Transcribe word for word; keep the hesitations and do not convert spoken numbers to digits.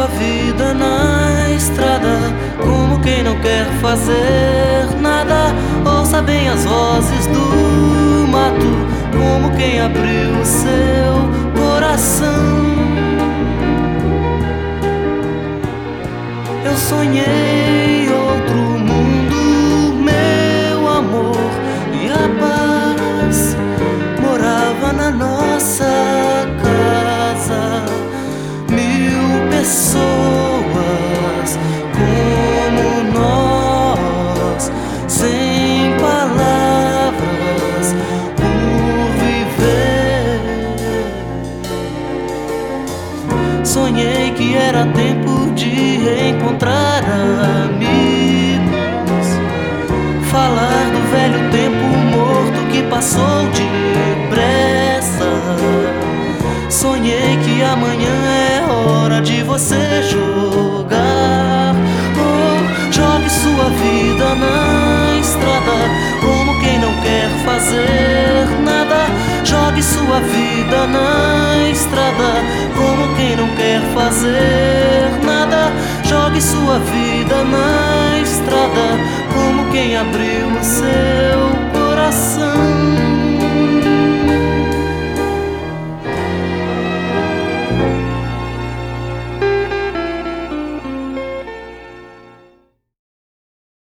sua vida na estrada, como quem não quer fazer nada. Ouça bem as vozes do mato, como quem abriu o seu coração. Eu sonhei outro mundo, meu amor, e a paz morava na nossa casa. Mil pessoas como nós, sem palavras, por viver. Sonhei que era tempo de encontrar amigos, falar do velho tempo morto que passou depressa. Sonhei que amanhã é hora de você jogar. Oh, jogue sua vida na estrada, como quem não quer fazer nada. Jogue sua vida na estrada, como quem não quer fazer nada. Jogue sua vida na estrada, como quem abriu o seu coração.